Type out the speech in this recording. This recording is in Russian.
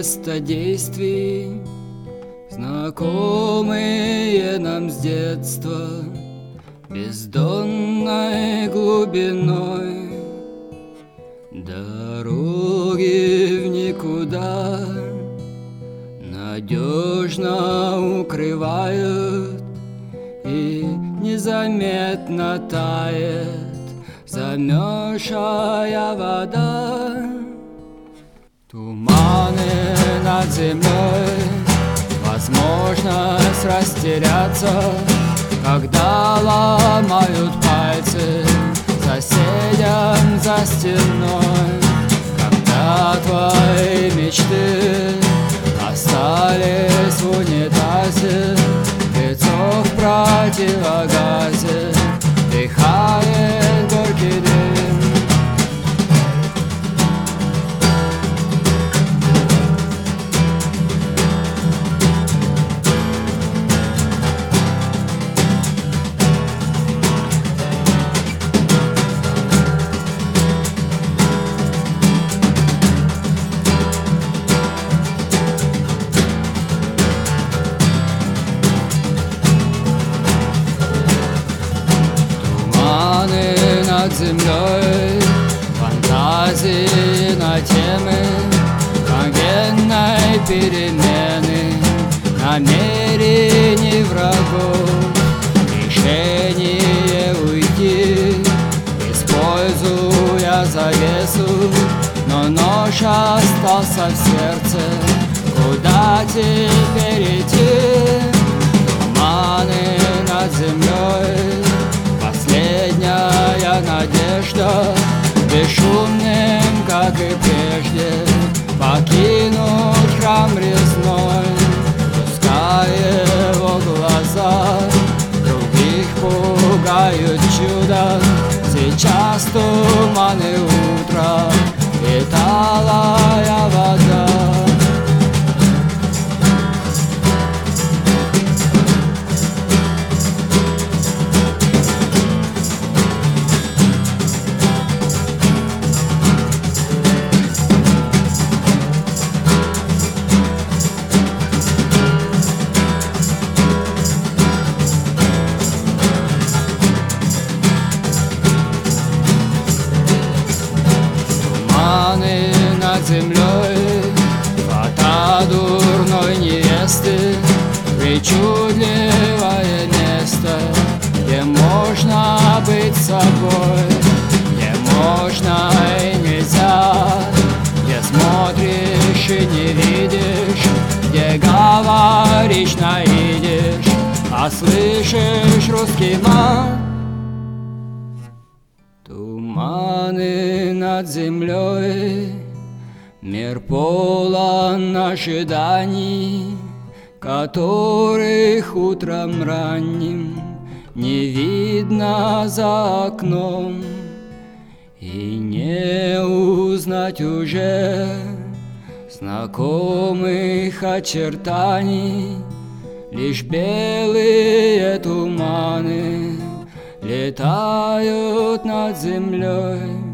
место действий, знакомые нам с детства, бездонной глубиной. Дороги в никуда надежно укрывают, и незаметно тает замерзшая вода. Туманы над землей, возможность растеряться, когда ломают пальцы соседям за стеной. Когда твои мечты остались в унитазе, лицо в противогазе, дыхает горький дым. Над землей, фантазии на темы генной перемены, намерений врагов, решение уйти, используя завесу, но нож остался в сердце. Куда теперь идти? Туманы над землей, последняя надежда, бесшумным, как и прежде, покинуть храм резной, пускай его глаза других пугают чудо. Сейчас туманы утра и талая вода. Над землей, фото дурной невесты, причудливое место, где можно быть собой, где можно и нельзя, где смотришь и не видишь, где говоришь на идиш, а слышишь русский мат. Туманы над землей, мир полон ожиданий, которых утром ранним не видно за окном, и не узнать уже знакомых очертаний. Лишь белые туманы летают над землей.